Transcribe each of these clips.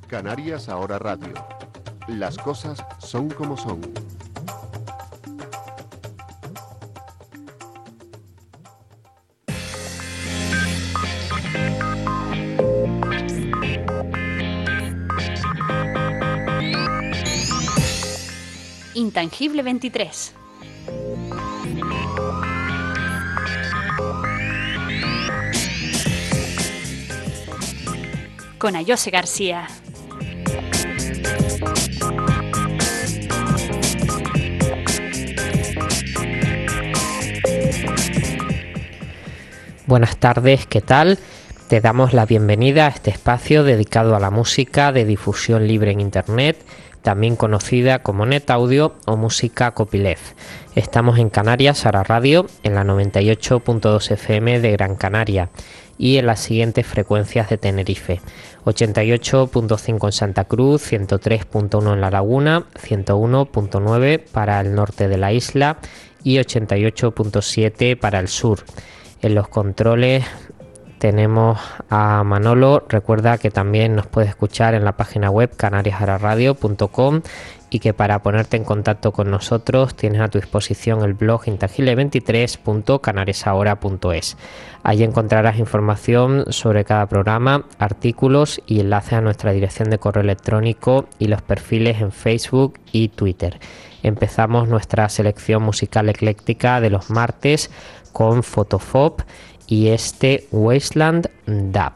Canarias Ahora Radio. Las cosas son como son. Intangible 23. Con Ayose García. Buenas tardes, ¿qué tal? Te damos la bienvenida a este espacio dedicado a la música de difusión libre en Internet, también conocida como Net Audio o música copyleft. Estamos en Canarias Ahora Radio, en la 98.2 FM de Gran Canaria y en las siguientes frecuencias de Tenerife: 88.5 en Santa Cruz, 103.1 en La Laguna, 101.9 para el norte de la isla y 88.7 para el sur. En los controles tenemos a Manolo. Recuerda que también nos puedes escuchar en la página web canariasahoraradio.com y que para ponerte en contacto con nosotros tienes a tu disposición el blog intangible23.canariasahora.es. Allí encontrarás información sobre cada programa, artículos y enlaces a nuestra dirección de correo electrónico y los perfiles en Facebook y Twitter. Empezamos nuestra selección musical ecléctica de los martes con Photofob y este Wasteland Dub.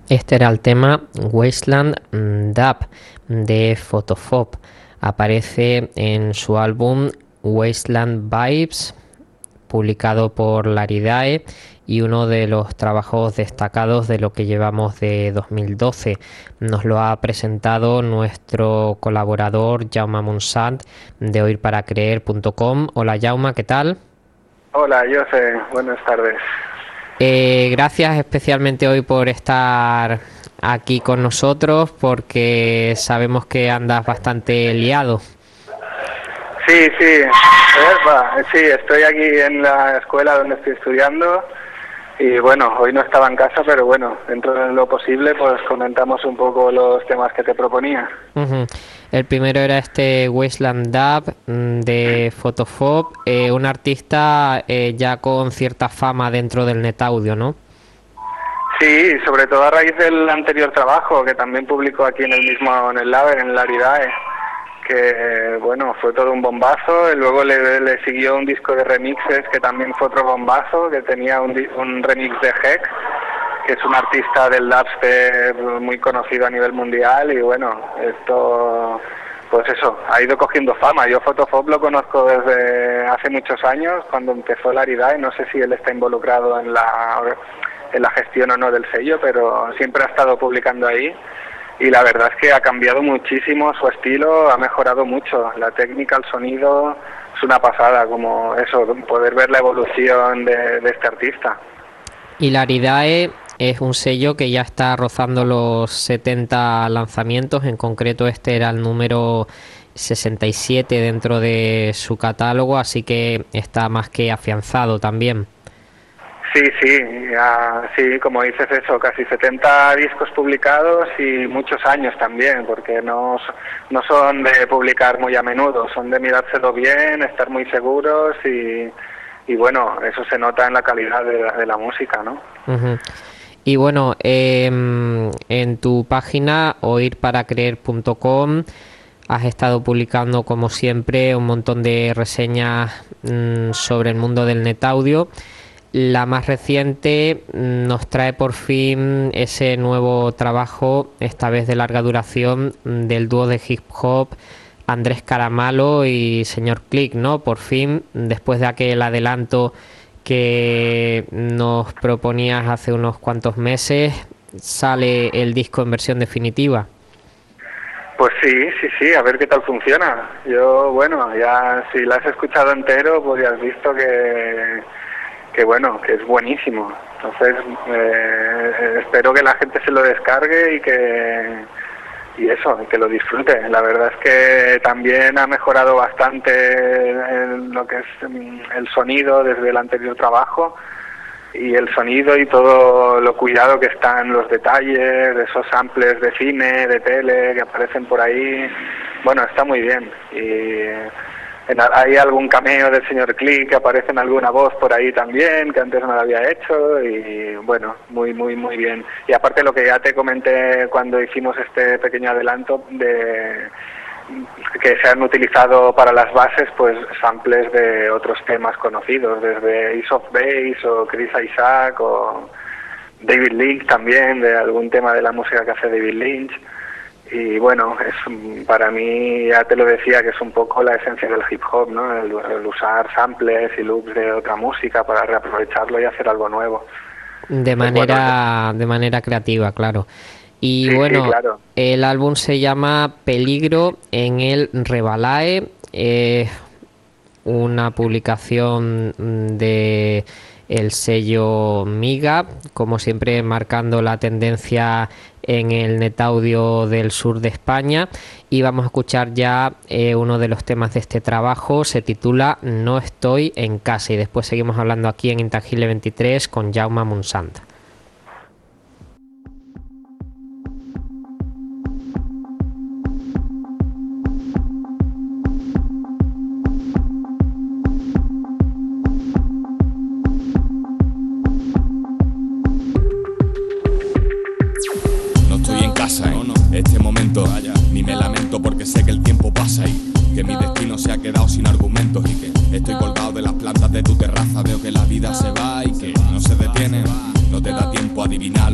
Este era el tema Wasteland Dub de Photophob. Aparece en su álbum Wasteland Vibes, publicado por Laridae, y uno de los trabajos destacados de lo que llevamos de 2012. Nos lo ha presentado nuestro colaborador Jaume Munsant de oírparacreer.com. Hola Jaume, ¿qué tal? Hola, José, buenas tardes. Gracias especialmente hoy por estar aquí con nosotros, porque sabemos que andas bastante liado. Sí, estoy aquí en la escuela donde estoy estudiando y bueno, hoy no estaba en casa, pero bueno, dentro de lo posible pues comentamos un poco los temas que te proponía. Uh-huh. El primero era este Wasteland Dub de Photophob, un artista ya con cierta fama dentro del netaudio, ¿no? Sí, sobre todo a raíz del anterior trabajo que también publicó aquí en el Laber, en Laridae, que bueno, fue todo un bombazo, y luego le siguió un disco de remixes que también fue otro bombazo, que tenía un remix de Heck, que es un artista del dubstep muy conocido a nivel mundial, y bueno, esto, pues eso, ha ido cogiendo fama. Yo Photophob lo conozco desde hace muchos años, cuando empezó Laridae, no sé si él está involucrado en la gestión o no del sello, pero siempre ha estado publicando ahí. Y la verdad es que ha cambiado muchísimo su estilo, ha mejorado mucho. La técnica, el sonido, es una pasada, como eso, poder ver la evolución de este artista. Y Laridae es un sello que ya está rozando los 70 lanzamientos, en concreto este era el número 67 dentro de su catálogo, así que está más que afianzado también. Sí, como dices eso, casi 70 discos publicados y muchos años también, porque no son de publicar muy a menudo, son de mirárselo bien, estar muy seguros y bueno, eso se nota en la calidad de la música, ¿no? Uh-huh. Y bueno, en tu página oírparacreer.com has estado publicando como siempre un montón de reseñas sobre el mundo del netaudio. La más reciente nos trae por fin ese nuevo trabajo, esta vez de larga duración, del dúo de hip hop Andrés Caramalo y Señor Click, ¿no? Por fin, después de aquel adelanto que nos proponías hace unos cuantos meses, sale el disco en versión definitiva. Pues sí, a ver qué tal funciona. Yo, bueno, ya si la has escuchado entero, pues ya has visto que bueno, que es buenísimo. Entonces espero que la gente se lo descargue y que lo disfrute. La verdad es que también ha mejorado bastante en lo que es el sonido desde el anterior trabajo, y el sonido y todo lo cuidado que está en los detalles, de esos samples de cine, de tele que aparecen por ahí. Bueno, está muy bien. Hay algún cameo del señor Click, que aparece en alguna voz por ahí también, que antes no lo había hecho, y bueno, muy bien. Y aparte lo que ya te comenté cuando hicimos este pequeño adelanto, de que se han utilizado para las bases pues samples de otros temas conocidos, desde Ace of Base o Chris Isaac o David Lynch también, de algún tema de la música que hace David Lynch. Y bueno, para mí, ya te lo decía, que es un poco la esencia del hip hop, ¿no? El usar samples y loops de otra música para reaprovecharlo y hacer algo nuevo. De manera creativa, claro. Y sí, bueno, sí, claro. El álbum se llama Peligro en el Rebalae, una publicación de el sello Miga, como siempre marcando la tendencia en el netaudio del sur de España, y vamos a escuchar ya uno de los temas de este trabajo. Se titula No estoy en casa, y después seguimos hablando aquí en Intangible 23 con Jaume Munsant. Este momento, ni me lamento porque sé que el tiempo pasa y que mi destino se ha quedado sin argumentos, y que estoy colgado de las plantas de tu terraza. Veo que la vida se va y que no se detiene, no te da tiempo a adivinar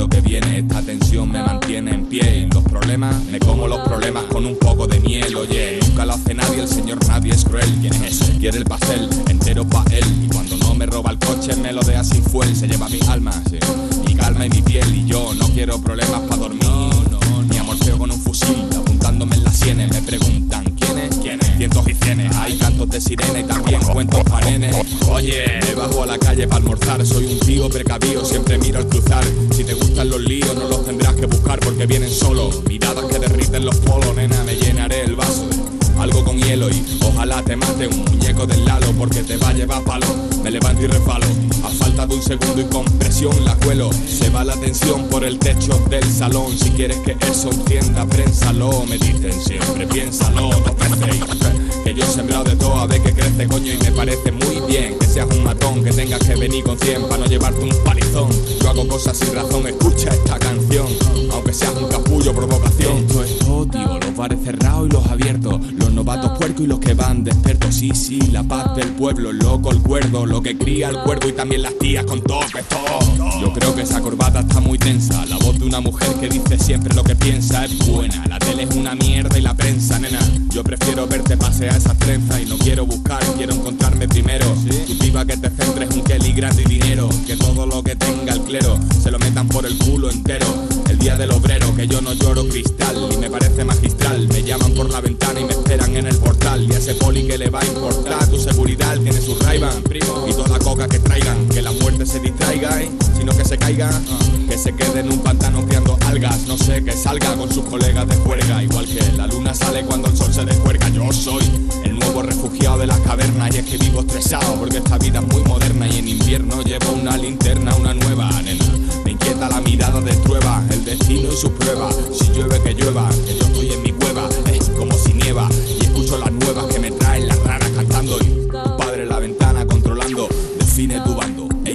lo que viene. Esta tensión me mantiene en pie. Y los problemas, me como los problemas con un poco de miel. Oye, nunca lo hace nadie, el señor nadie es cruel. ¿Quién es ese? Quiere el pastel entero pa' él. Y cuando no me roba el coche me lo deja sin fuel. Se lleva mi alma, sí, mi calma y mi piel. Y yo no quiero problemas pa' dormir, ni amorceo con un fusil apuntándome en las sienes. Me preguntan ¿quiénes? Cientos y cienes. Hay cantos de sirena y también cuentos pa' nenes. Oye, me bajo a la calle para almorzar. Soy un tío precavido, siempre miro al cruzar. Si te gustan los líos no los tendrás que buscar porque vienen solos. Miradas que derriten los polos, nena, me llenaré el vaso de algo con hielo y ojalá te mate un muñeco del Lalo porque te va a llevar palo. Me levanto y resbalo, a falta de un segundo y con presión la cuelo. Se va la tensión por el techo del salón. Si quieres que eso encienda, prénsalo. Me dicen siempre, piénsalo dos veces. Que yo he sembrado de todo a ver que crece, coño. Y me parece muy bien que seas un matón, que tengas que venir con 100 para no llevarte un palizón. Yo hago cosas sin razón, escucha esta canción. Aunque seas un capullo, provocación. Esto es todo, tío, los bares cerrados y los abiertos. Los novatos puercos y los que van despiertos. Sí, sí, la paz del pueblo, el loco, el cuerdo. Lo que cría el cuervo y también las tías con toques, todo. Yo creo que esa corbata está muy tensa. La voz de una mujer que dice siempre lo que piensa es buena. La tele es una mierda y la prensa, nena. Yo prefiero verte pasear esas trenzas y no quiero buscar, quiero encontrarme primero. Tu piba que te centres un Kelly grande y dinero. Que todo lo que tenga el clero se lo metan por el culo entero. El día del obrero, que yo no lloro cristal y me parece magistral. Me llaman por la ventana y me esperan en el portal. Y a ese poli que le va a importar tu seguridad, tiene su Ray-Ban, primo, y toda la coca que traigan. Que la muerte se distraiga, sino que se caiga. Que se quede en un pantano criando algas. No sé, que salga con sus colegas de juerga. Igual que la luna sale cuando el sol se descuelga. Yo soy el nuevo refugiado de las cavernas. Y es que vivo estresado porque esta vida es muy moderna. Y en invierno llevo una linterna, una nueva, nena. Me inquieta la mirada de Trueba, el destino y sus pruebas. Si llueve que llueva, que yo estoy en mi cueva. Es como si nieva y escucho las nuevas que me traen las raras cantando. Y tu padre en la ventana controlando. Define tu bando, ey,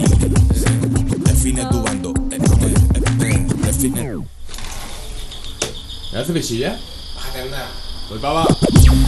define tu bando, define. ¿Me hace visilla? Bájate, anda. Voy para abajo.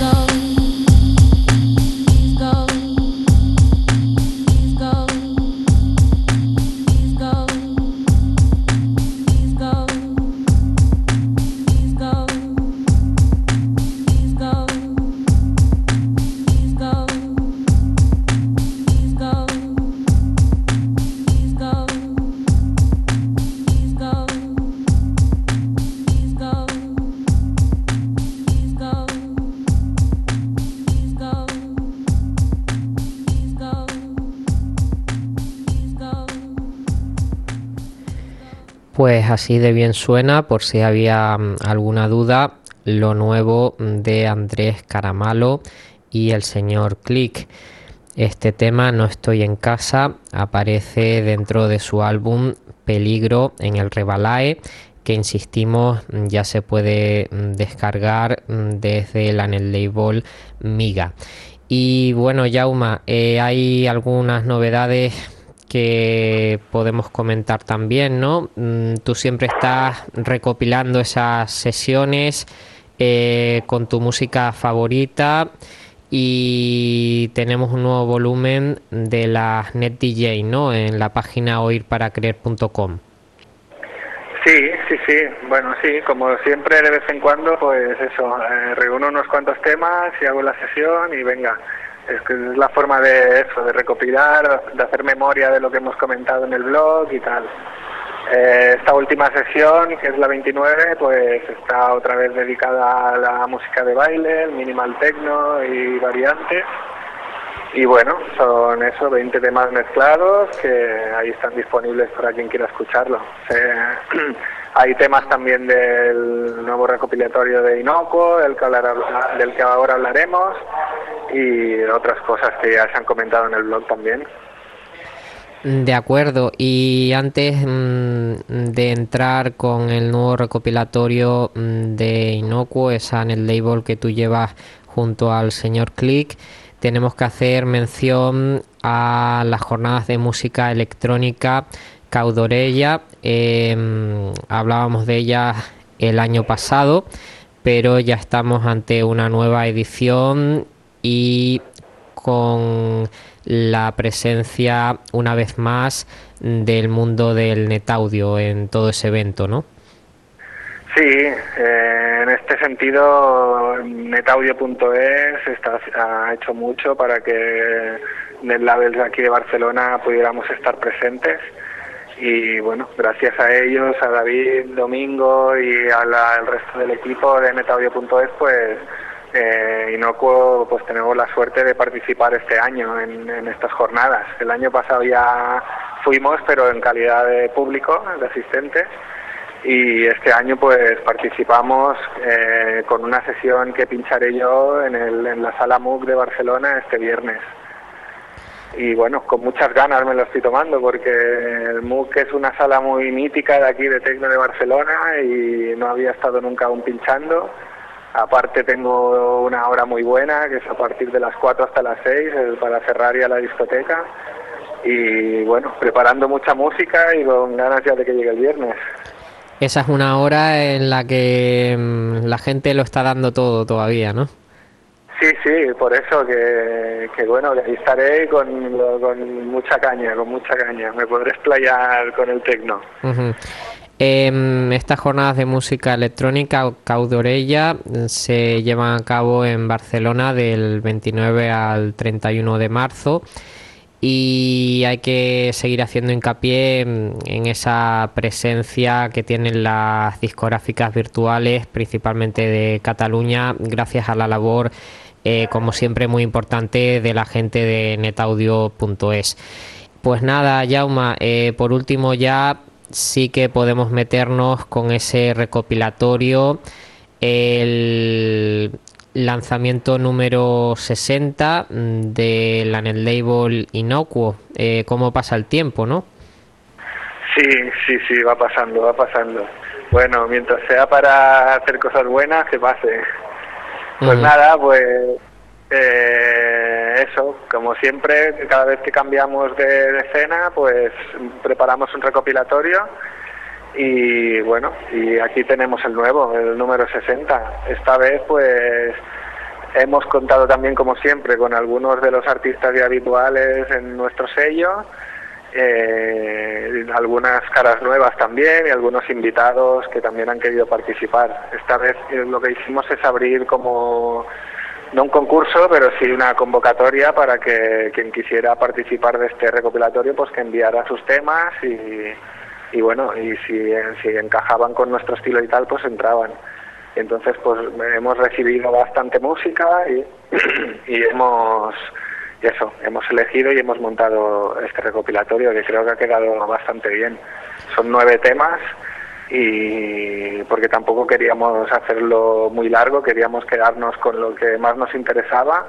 Pues así de bien suena, por si había alguna duda, lo nuevo de Andrés Caramalo y el señor Click. Este tema, No estoy en casa, aparece dentro de su álbum Peligro en el Rebalae, que insistimos ya se puede descargar desde la label Miga. Y bueno, Jauma, hay algunas novedades que podemos comentar también, ¿no? Tú siempre estás recopilando esas sesiones con tu música favorita y tenemos un nuevo volumen de las Net DJ, ¿no? En la página oírparacreer.com. Sí. Bueno, sí, como siempre de vez en cuando, pues eso, reúno unos cuantos temas y hago la sesión y venga. Es que es la forma de eso, de recopilar, de hacer memoria de lo que hemos comentado en el blog y tal. Esta última sesión, que es la 29, pues está otra vez dedicada a la música de baile, el minimal techno y variante. Y bueno, son eso, 20 temas mezclados que ahí están disponibles para quien quiera escucharlo. Hay temas también del nuevo recopilatorio de Inocuo, del que ahora hablaremos, y otras cosas que ya se han comentado en el blog también. De acuerdo, y antes de entrar con el nuevo recopilatorio de Inocuo, esa en el label que tú llevas junto al señor Click, tenemos que hacer mención a las jornadas de música electrónica Caudorella. Hablábamos de ellas el año pasado, pero ya estamos ante una nueva edición y con la presencia una vez más del mundo del netaudio en todo ese evento, ¿no? Sí, en este sentido netaudio.es ha hecho mucho para que NetLabels de aquí de Barcelona pudiéramos estar presentes. Y bueno, gracias a ellos, a David, Domingo y al resto del equipo de netaudio.es, pues Inocuo, pues tenemos la suerte de participar este año en estas jornadas. El año pasado ya fuimos, pero en calidad de público, de asistentes, y este año pues participamos con una sesión que pincharé yo en la Sala MOOC de Barcelona este viernes. Y bueno, con muchas ganas me lo estoy tomando, porque el MOOC es una sala muy mítica de aquí de Tecno de Barcelona y no había estado nunca aún pinchando. Aparte tengo una hora muy buena, que es a partir de las 4 hasta las 6, para cerrar ya la discoteca. Y bueno, preparando mucha música y con ganas ya de que llegue el viernes. Esa es una hora en la que la gente lo está dando todo todavía, ¿no? Sí, por eso que bueno, que ahí estaré con mucha caña, me podré explayar con el tecno. Uh-huh. Estas jornadas de música electrónica Cau d'Orella se llevan a cabo en Barcelona del 29 al 31 de marzo y hay que seguir haciendo hincapié en esa presencia que tienen las discográficas virtuales, principalmente de Cataluña, gracias a la labor como siempre muy importante de la gente de netaudio.es. Pues nada, Jaume, por último ya sí que podemos meternos con ese recopilatorio, el lanzamiento número 60 de la netlabel Inocuo. ¿Cómo pasa el tiempo, no? Sí, va pasando. Bueno, mientras sea para hacer cosas buenas, que pase. Pues nada, pues eso, como siempre, cada vez que cambiamos de escena, pues preparamos un recopilatorio y bueno, y aquí tenemos el nuevo, el número 60. Esta vez pues hemos contado también, como siempre, con algunos de los artistas ya habituales en nuestro sello, algunas caras nuevas también y algunos invitados que también han querido participar. Esta vez lo que hicimos es abrir como, no un concurso, pero sí una convocatoria para que quien quisiera participar de este recopilatorio pues que enviara sus temas y bueno, y si encajaban con nuestro estilo y tal, pues entraban. Entonces pues hemos recibido bastante música y hemos elegido y hemos montado este recopilatorio, que creo que ha quedado bastante bien. Son 9 temas y porque tampoco queríamos hacerlo muy largo, queríamos quedarnos con lo que más nos interesaba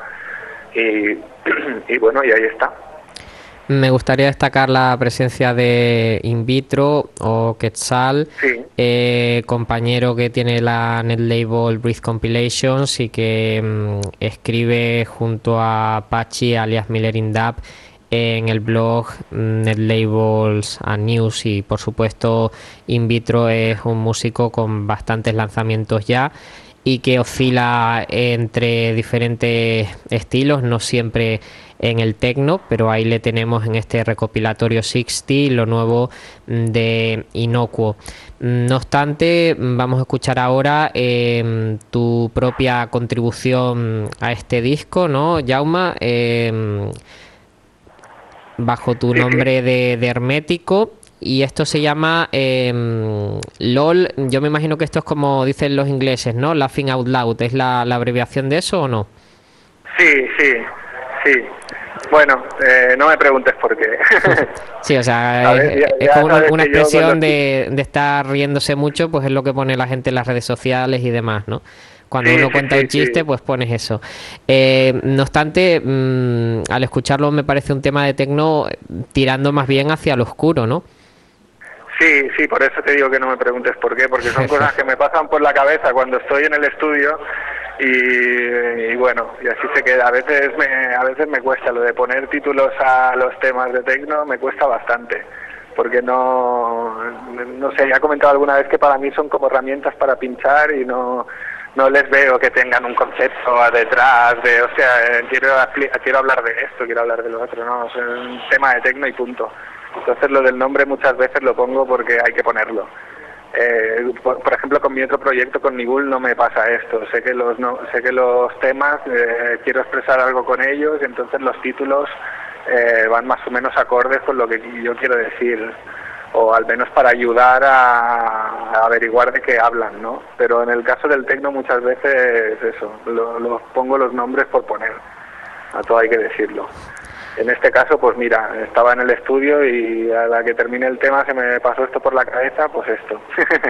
y bueno, y ahí está. Me gustaría destacar la presencia de In Vitro o Quetzal, sí, compañero que tiene la netlabel Breathe Compilations y que escribe junto a Pachi alias Miller in Dub en el blog Netlabels and News, y por supuesto In Vitro es un músico con bastantes lanzamientos ya y que oscila entre diferentes estilos, no siempre en el techno, pero ahí le tenemos en este recopilatorio 60, lo nuevo de Inocuo. No obstante, vamos a escuchar ahora tu propia contribución a este disco, ¿no, Jaume? Bajo tu nombre de Hermético, y esto se llama LOL. Yo me imagino que esto es como dicen los ingleses, ¿no? Laughing Out Loud, ¿es la abreviación de eso o no? Sí. Bueno, no me preguntes por qué. Sí, o sea, es como una expresión de estar riéndose mucho, pues es lo que pone la gente en las redes sociales y demás, ¿no? Cuando uno cuenta un chiste, pues pones eso. No obstante, al escucharlo me parece un tema de techno tirando más bien hacia lo oscuro, ¿no? Sí, por eso te digo que no me preguntes por qué, porque son cosas que me pasan por la cabeza cuando estoy en el estudio y bueno, y así se queda. A veces me cuesta lo de poner títulos a los temas de techno, me cuesta bastante, porque no sé, ya he comentado alguna vez que para mí son como herramientas para pinchar y no les veo que tengan un concepto detrás de, o sea, quiero hablar de esto, quiero hablar de lo otro, no, es un tema de tecno y punto. Entonces lo del nombre muchas veces lo pongo porque hay que ponerlo. Por ejemplo, con mi otro proyecto, con Nibul, no me pasa esto. Sé que los temas, quiero expresar algo con ellos, y entonces los títulos van más o menos acordes con lo que yo quiero decir, o al menos para ayudar a averiguar de qué hablan, ¿no? Pero en el caso del tecno muchas veces eso, pongo los nombres por poner, a todo hay que decirlo. En este caso, pues mira, estaba en el estudio y a la que terminé el tema se me pasó esto por la cabeza, pues esto.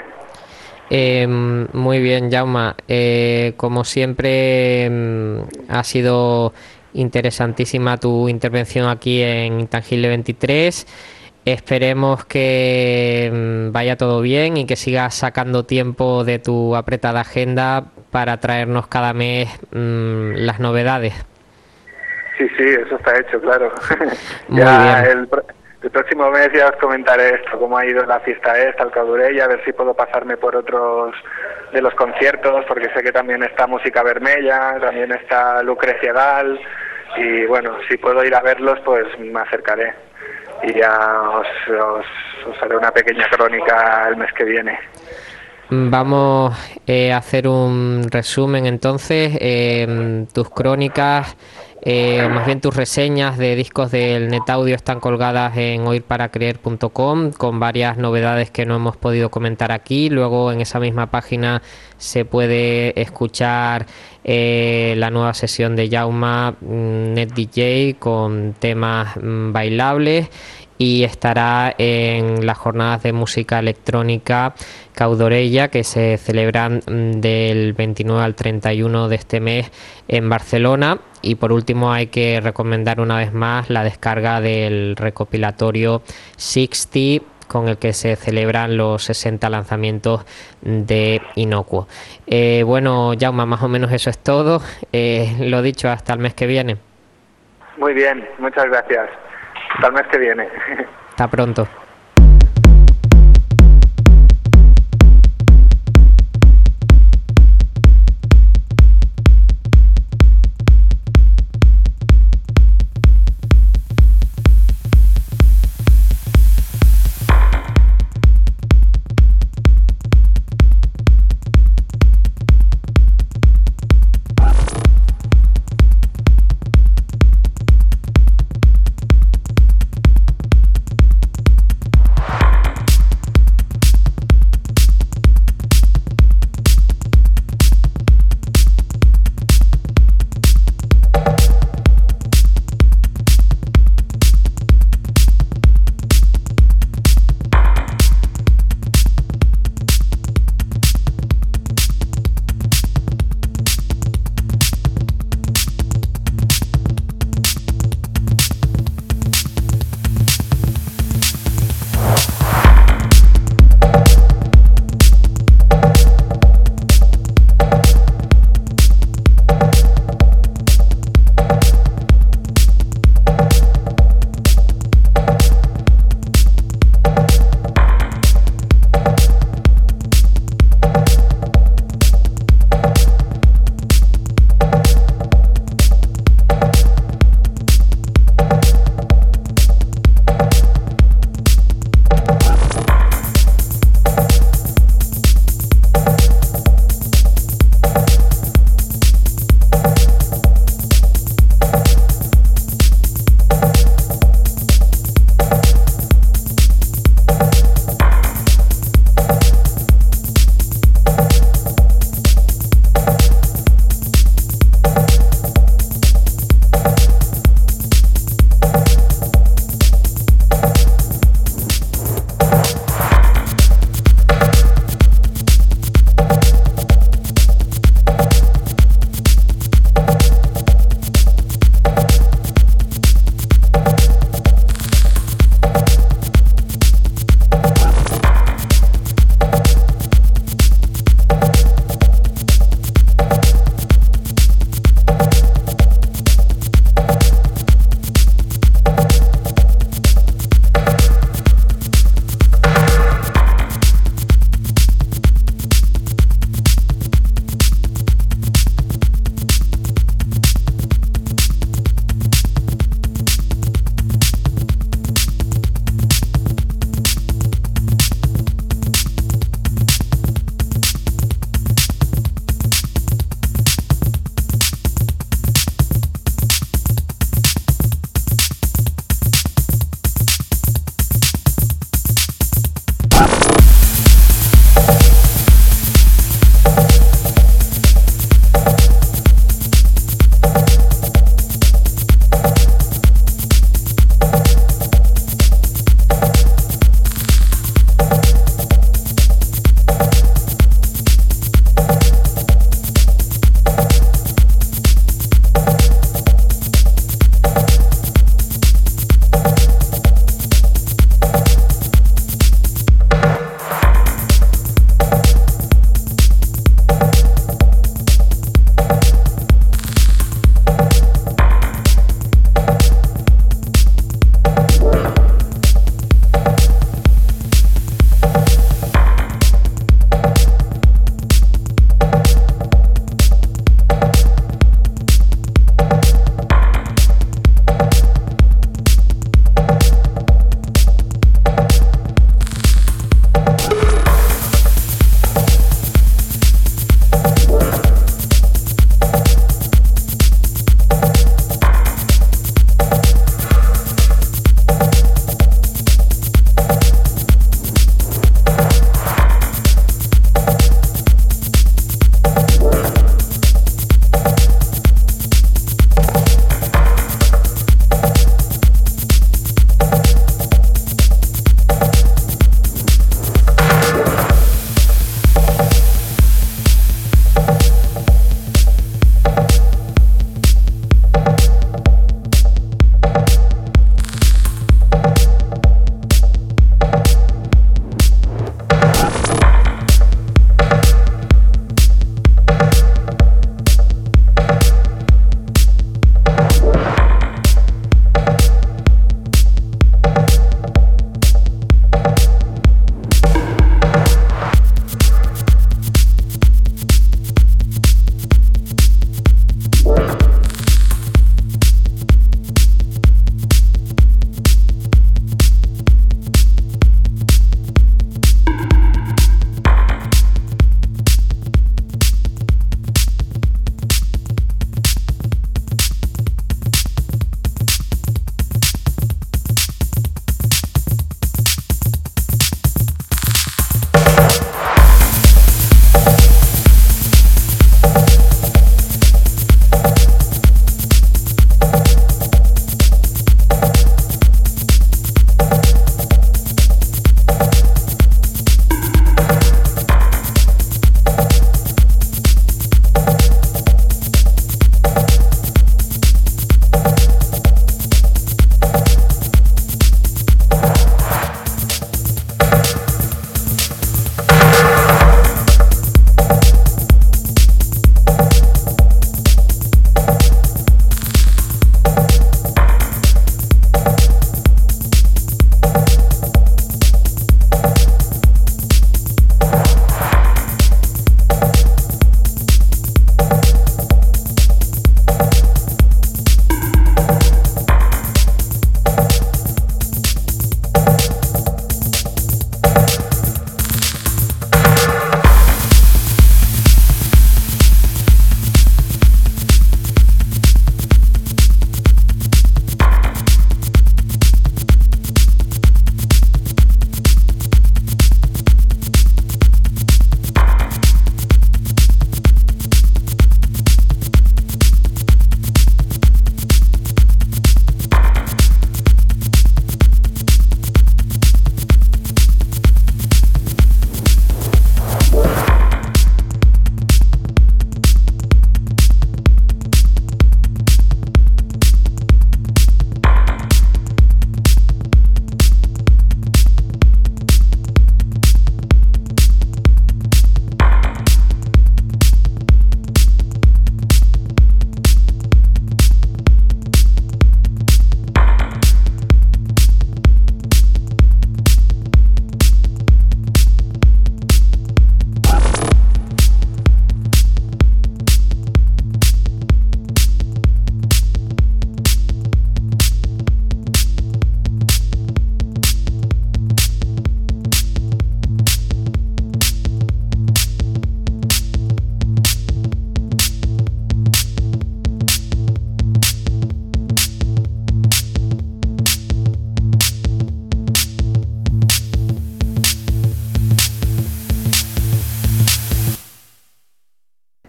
Muy bien, Jaume. Como siempre, ha sido interesantísima tu intervención aquí en Intangible 23. Esperemos que vaya todo bien y que sigas sacando tiempo de tu apretada agenda para traernos cada mes las novedades. Sí, eso está hecho, claro. Muy ya bien. El próximo mes ya os comentaré esto, cómo ha ido la fiesta esta, el Cauduré, y a ver si puedo pasarme por otros de los conciertos, porque sé que también está Música Vermella, también está Lucrecia Gal, y bueno, si puedo ir a verlos, pues me acercaré. Y ya os haré una pequeña crónica el mes que viene. Vamos a hacer un resumen entonces. Tus crónicas, o más bien tus reseñas de discos del Netaudio están colgadas en oírparacreer.com con varias novedades que no hemos podido comentar aquí. Luego en esa misma página se puede escuchar la nueva sesión de Jaume Net DJ con temas bailables, y estará en las jornadas de música electrónica Caudorella, que se celebran del 29 al 31 de este mes en Barcelona. Y por último hay que recomendar una vez más la descarga del recopilatorio 60, con el que se celebran los 60 lanzamientos de Inocuo. Bueno, Jaume, más o menos eso es todo. Lo dicho, hasta el mes que viene. Muy bien, muchas gracias. Hasta el mes que viene. Hasta pronto.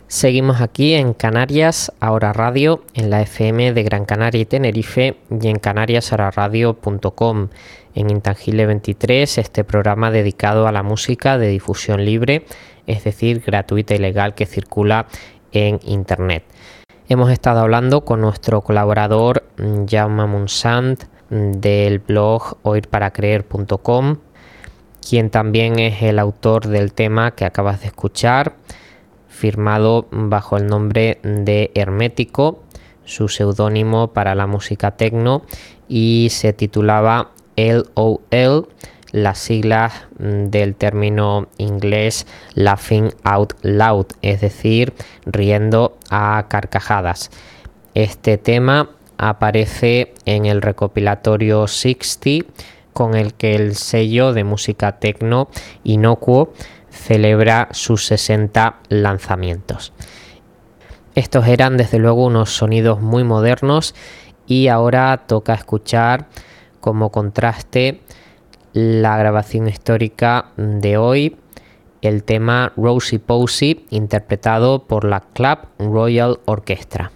Seguimos aquí en Canarias Ahora Radio, en la FM de Gran Canaria y Tenerife y en canariasahoraradio.com. En Intangible 23, este programa dedicado a la música de difusión libre, es decir, gratuita y legal, que circula en Internet. Hemos estado hablando con nuestro colaborador Jaume Munsant del blog oírparacreer.com, quien también es el autor del tema que acabas de escuchar, firmado bajo el nombre de Hermético, su seudónimo para la música techno, y se titulaba LOL, las siglas del término inglés Laughing Out Loud, es decir, riendo a carcajadas. Este tema aparece en el recopilatorio 60, con el que el sello de música techno Inocuo celebra sus 60 lanzamientos. Estos eran desde luego unos sonidos muy modernos, y ahora toca escuchar como contraste la grabación histórica de hoy, el tema Rosie Posey, interpretado por la Club Royal Orchestra.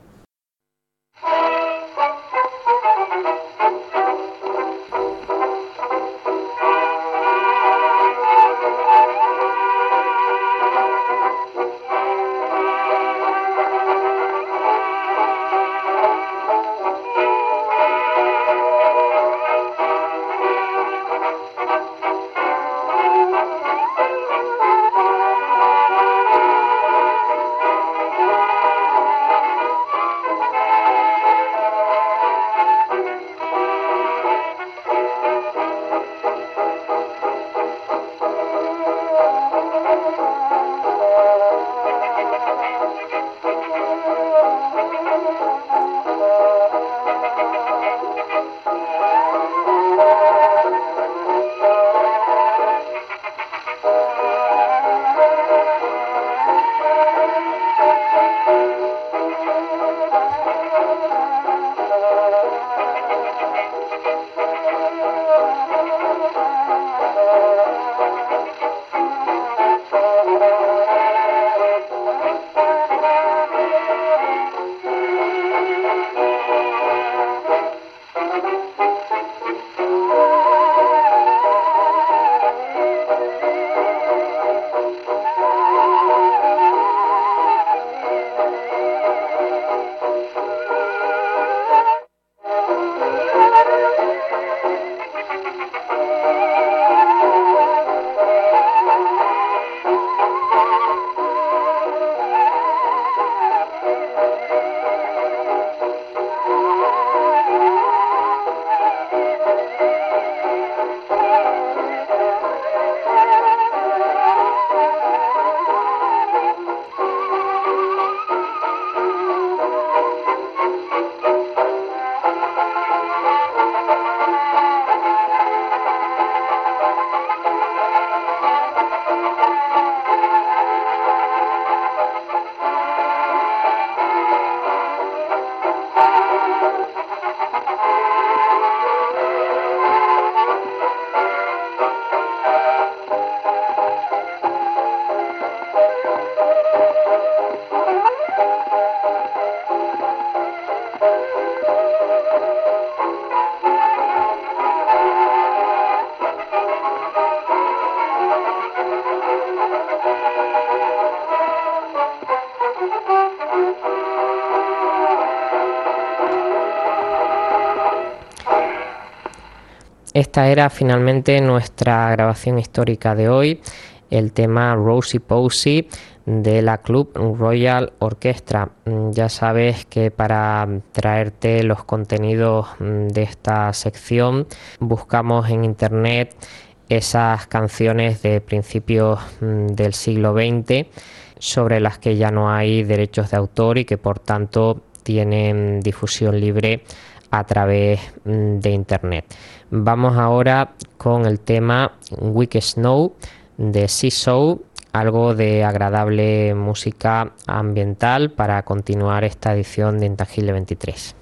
Esta era finalmente nuestra grabación histórica de hoy, el tema Rosie Posey de la Club Royal Orchestra. Ya sabes que para traerte los contenidos de esta sección buscamos en internet esas canciones de principios del siglo XX sobre las que ya no hay derechos de autor y que por tanto tienen difusión libre a través de internet. Vamos ahora con el tema Wicked Snow de Seesaw, algo de agradable música ambiental para continuar esta edición de Intangible 23.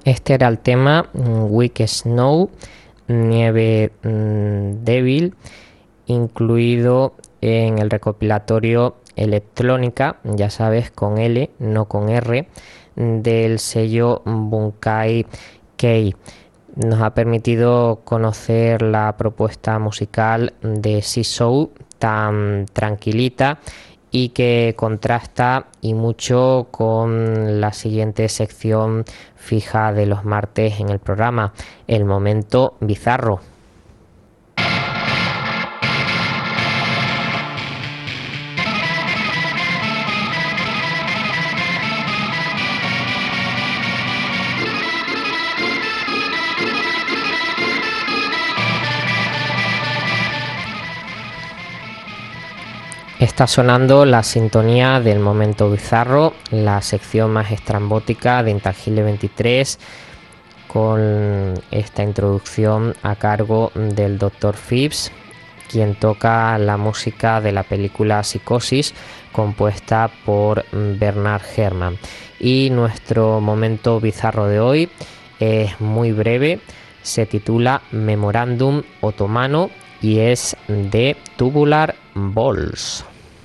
Este era el tema Weak Snow, Nieve Débil, incluido en el recopilatorio Electrónica, ya sabes, con L, no con R, del sello Bunkai Kei. Nos ha permitido conocer la propuesta musical de Seesaw, tan tranquilita y que contrasta y mucho con la siguiente sección fija de los martes en el programa, el momento bizarro. Está sonando la sintonía del momento bizarro, la sección más estrambótica de Intangible 23, con esta introducción a cargo del Dr. Phipps, quien toca la música de la película Psicosis, compuesta por Bernard Herrmann. Y nuestro momento bizarro de hoy es muy breve, se titula Memorándum Otomano y es de Tubular Balls.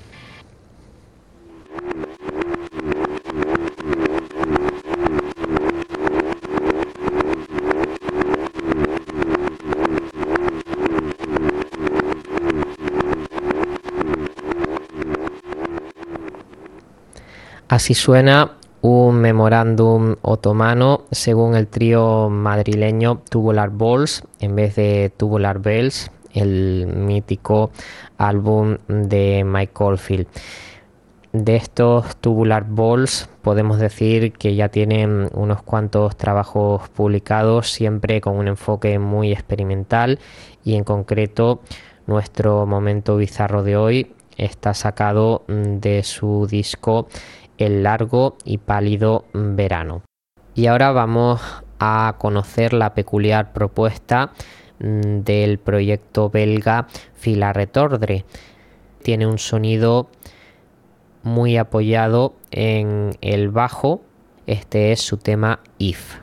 Así suena un memorándum otomano según el trío madrileño Tubular Balls en vez de Tubular Bells, el mítico álbum de Mike Oldfield. De estos Tubular Balls podemos decir que ya tienen unos cuantos trabajos publicados, siempre con un enfoque muy experimental, y en concreto nuestro momento bizarro de hoy está sacado de su disco El largo y pálido verano. Y ahora vamos a conocer la peculiar propuesta del proyecto belga Fila Retordre. Tiene un sonido muy apoyado en el bajo. Este es su tema If.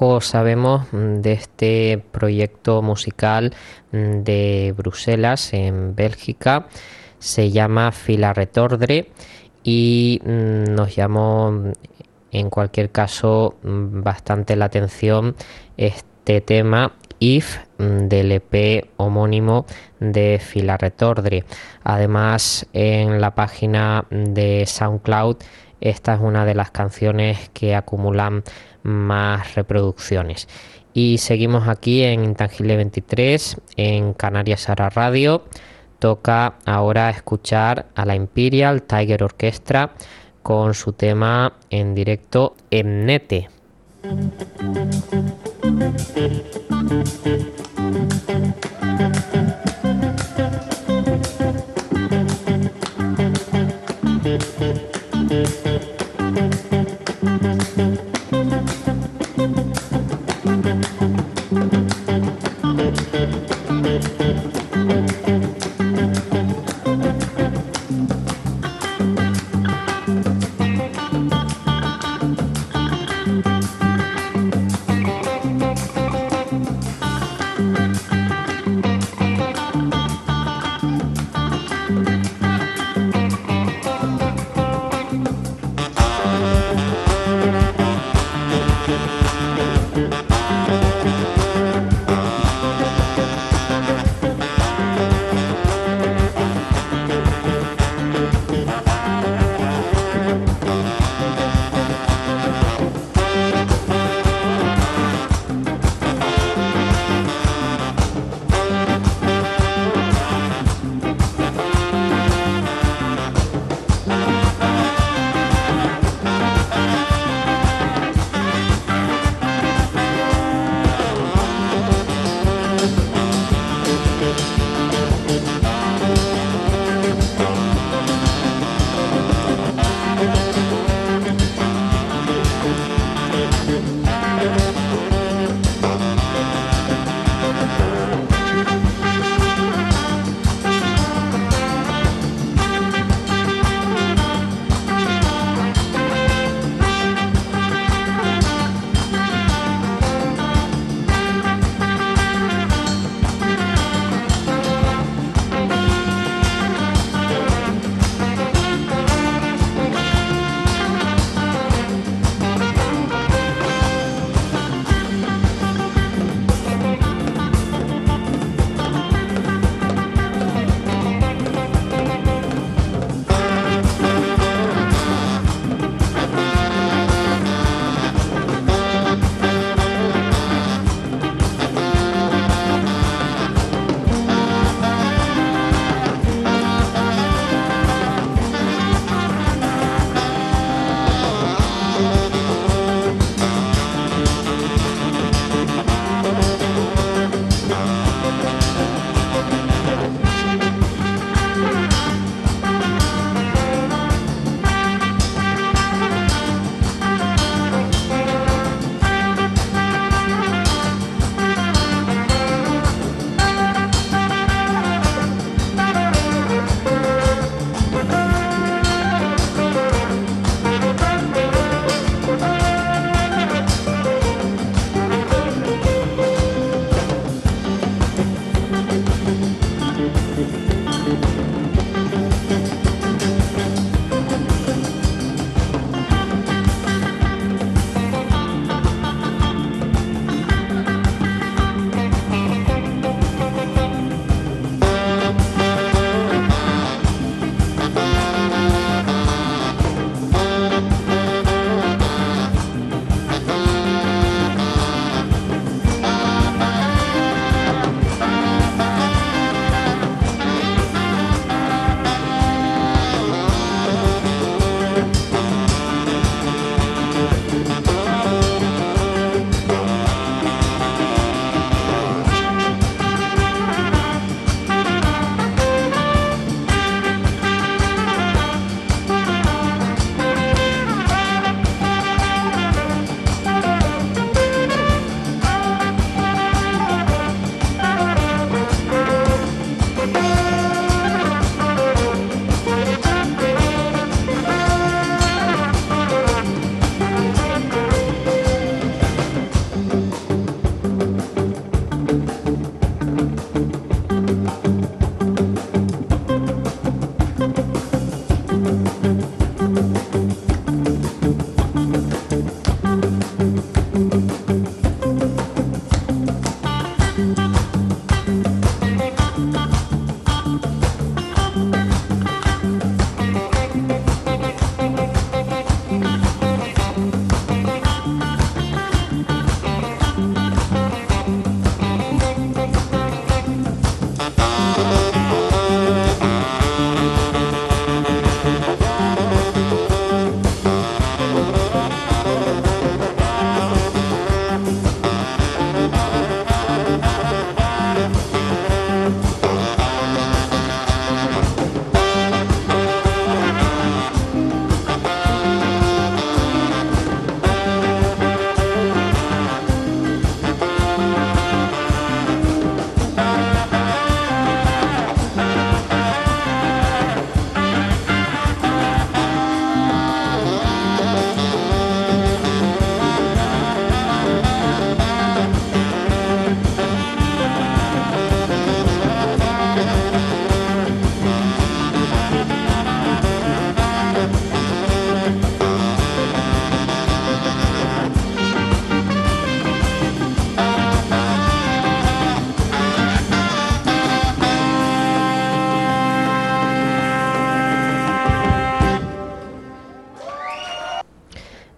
poco sabemos de este proyecto musical de Bruselas, en Bélgica. Se llama Filarretordre y nos llamó en cualquier caso bastante la atención este tema If del EP homónimo de Filarretordre. Además, en la página de SoundCloud, esta es una de las canciones que acumulan más reproducciones. Y seguimos aquí en Intangible 23, en Canarias Ahora Radio. Toca ahora escuchar a la Imperial Tiger Orchestra con su tema en directo Emnete.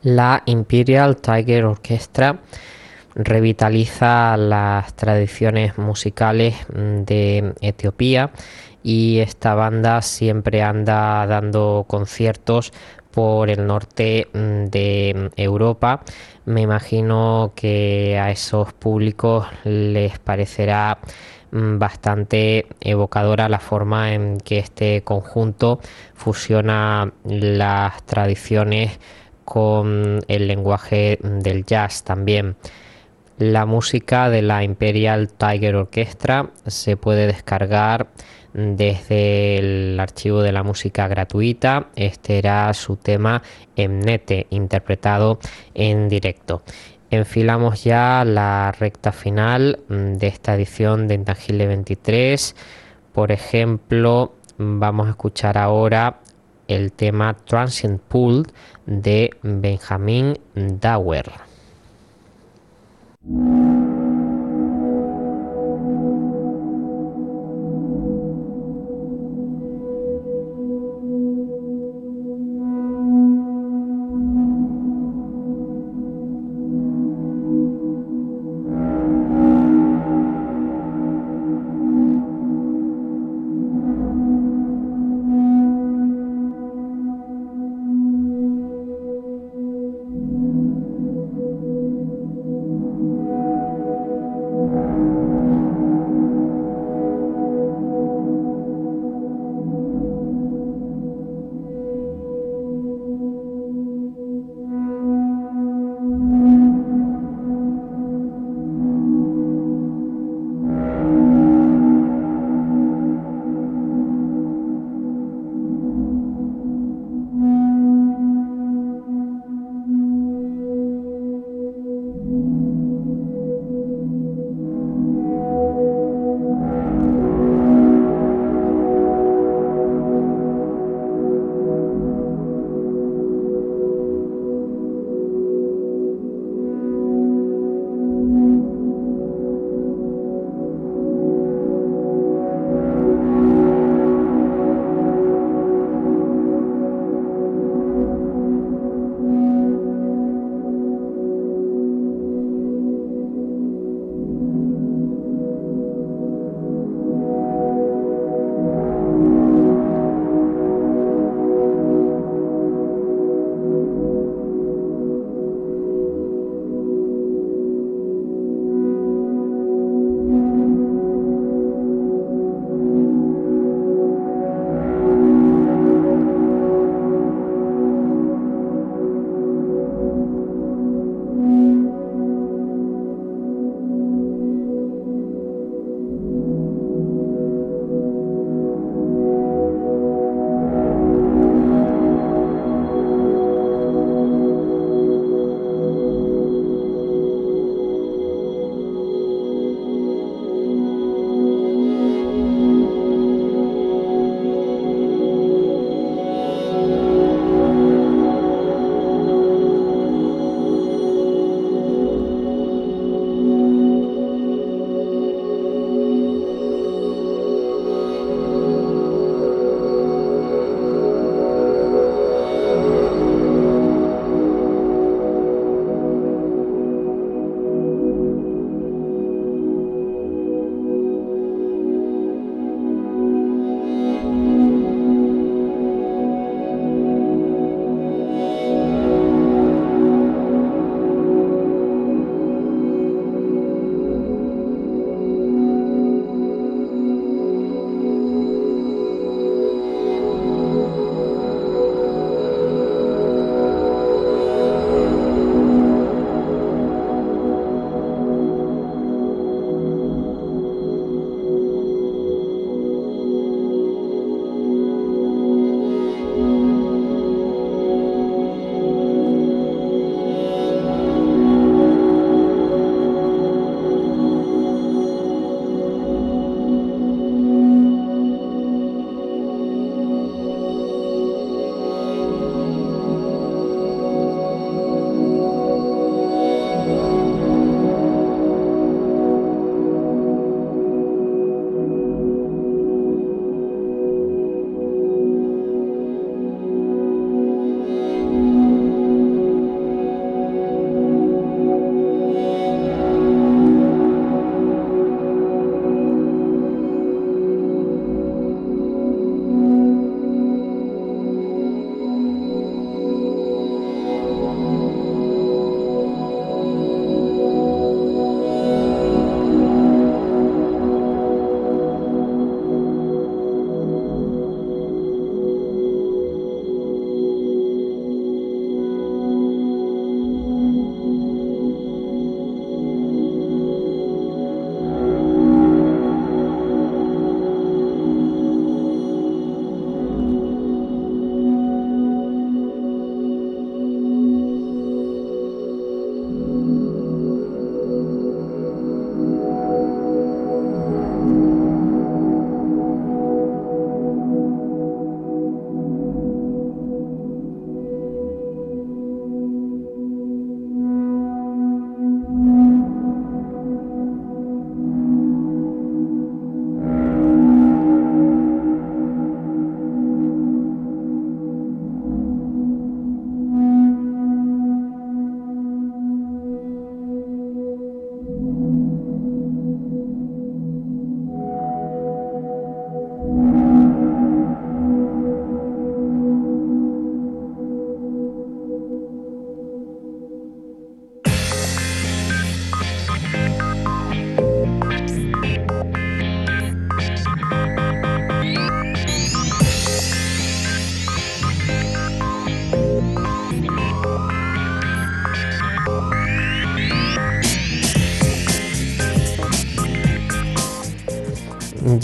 La Imperial Tiger Orchestra revitaliza las tradiciones musicales de Etiopía y esta banda siempre anda dando conciertos por el norte de Europa. Me imagino que a esos públicos les parecerá bastante evocadora la forma en que este conjunto fusiona las tradiciones con el lenguaje del jazz también. La música de la Imperial Tiger Orchestra se puede descargar desde el archivo de la música gratuita. Este era su tema Emnete, interpretado en directo. Enfilamos ya la recta final de esta edición de Intangible 23. Por ejemplo, vamos a escuchar ahora el tema Transient Pool de Benjamin Dauer.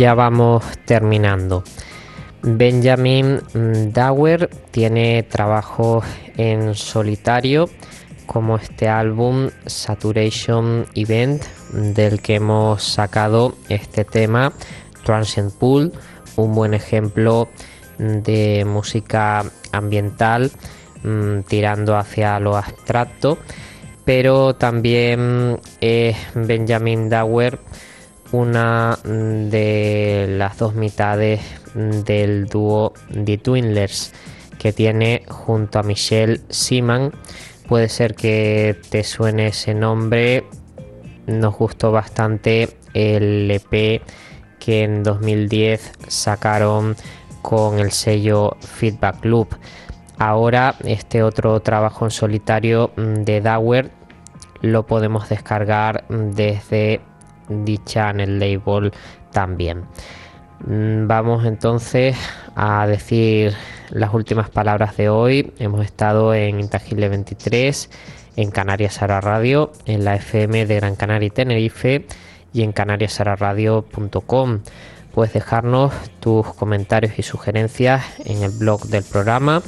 ya vamos terminando. Benjamin Dauer tiene trabajos en solitario, como este álbum Saturation Event, del que hemos sacado este tema Transient Pool, un buen ejemplo de música ambiental tirando hacia lo abstracto, pero también es Benjamin Dauer una de las dos mitades del dúo The Twinlers, que tiene junto a Michelle Seaman. Puede ser que te suene ese nombre. Nos gustó bastante el EP que en 2010 sacaron con el sello Feedback Loop. Ahora este otro trabajo en solitario de Dauer lo podemos descargar desde dicha en el label también. Vamos entonces a decir las últimas palabras de hoy. Hemos estado en Intangible 23, en Canarias Ahora Radio, en la FM de Gran Canaria y Tenerife y en canariasahoraradio.com. Puedes dejarnos tus comentarios y sugerencias en el blog del programa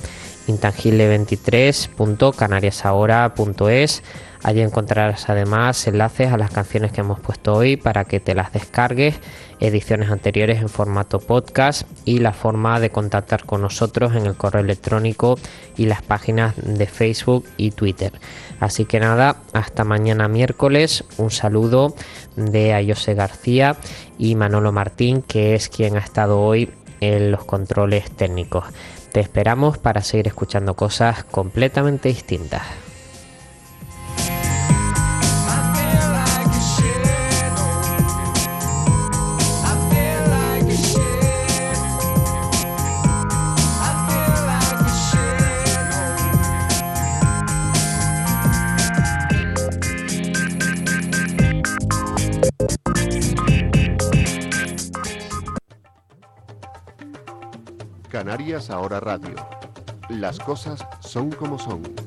intangible23.canariasahora.es. Allí encontrarás además enlaces a las canciones que hemos puesto hoy para que te las descargues, ediciones anteriores en formato podcast y la forma de contactar con nosotros en el correo electrónico y las páginas de Facebook y Twitter. Así que nada, hasta mañana miércoles. Un saludo de Ayose García y Manolo Martín, que es quien ha estado hoy en los controles técnicos. Te esperamos para seguir escuchando cosas completamente distintas. Canarias Ahora Radio. Las cosas son como son.